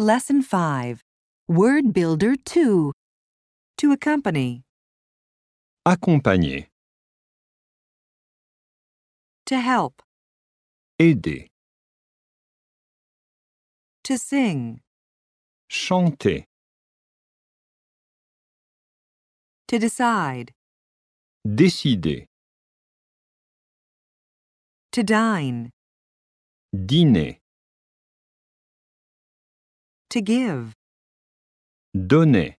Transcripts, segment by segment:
Lesson 5. Word Builder 2. To accompany. Accompagner, To help. aider, To sing. chanter, To decide. décider, To dine. dîner, To give. donner,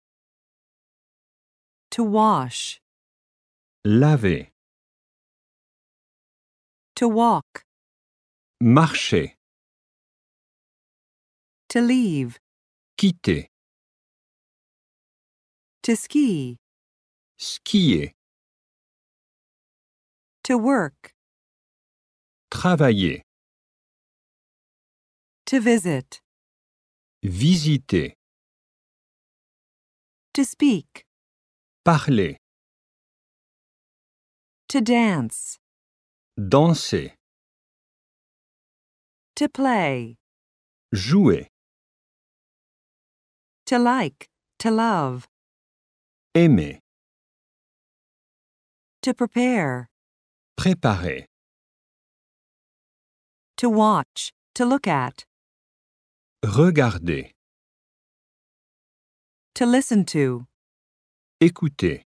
To wash. laver, To walk. marcher, To leave. quitter, To ski. skier, To work. travailler, To visit. visiter, To speak. parler, To dance. danser, To play. jouer, To like. To love. aimer, To prepare. préparer, To watch. To look at. regarder, To listen to. écouter.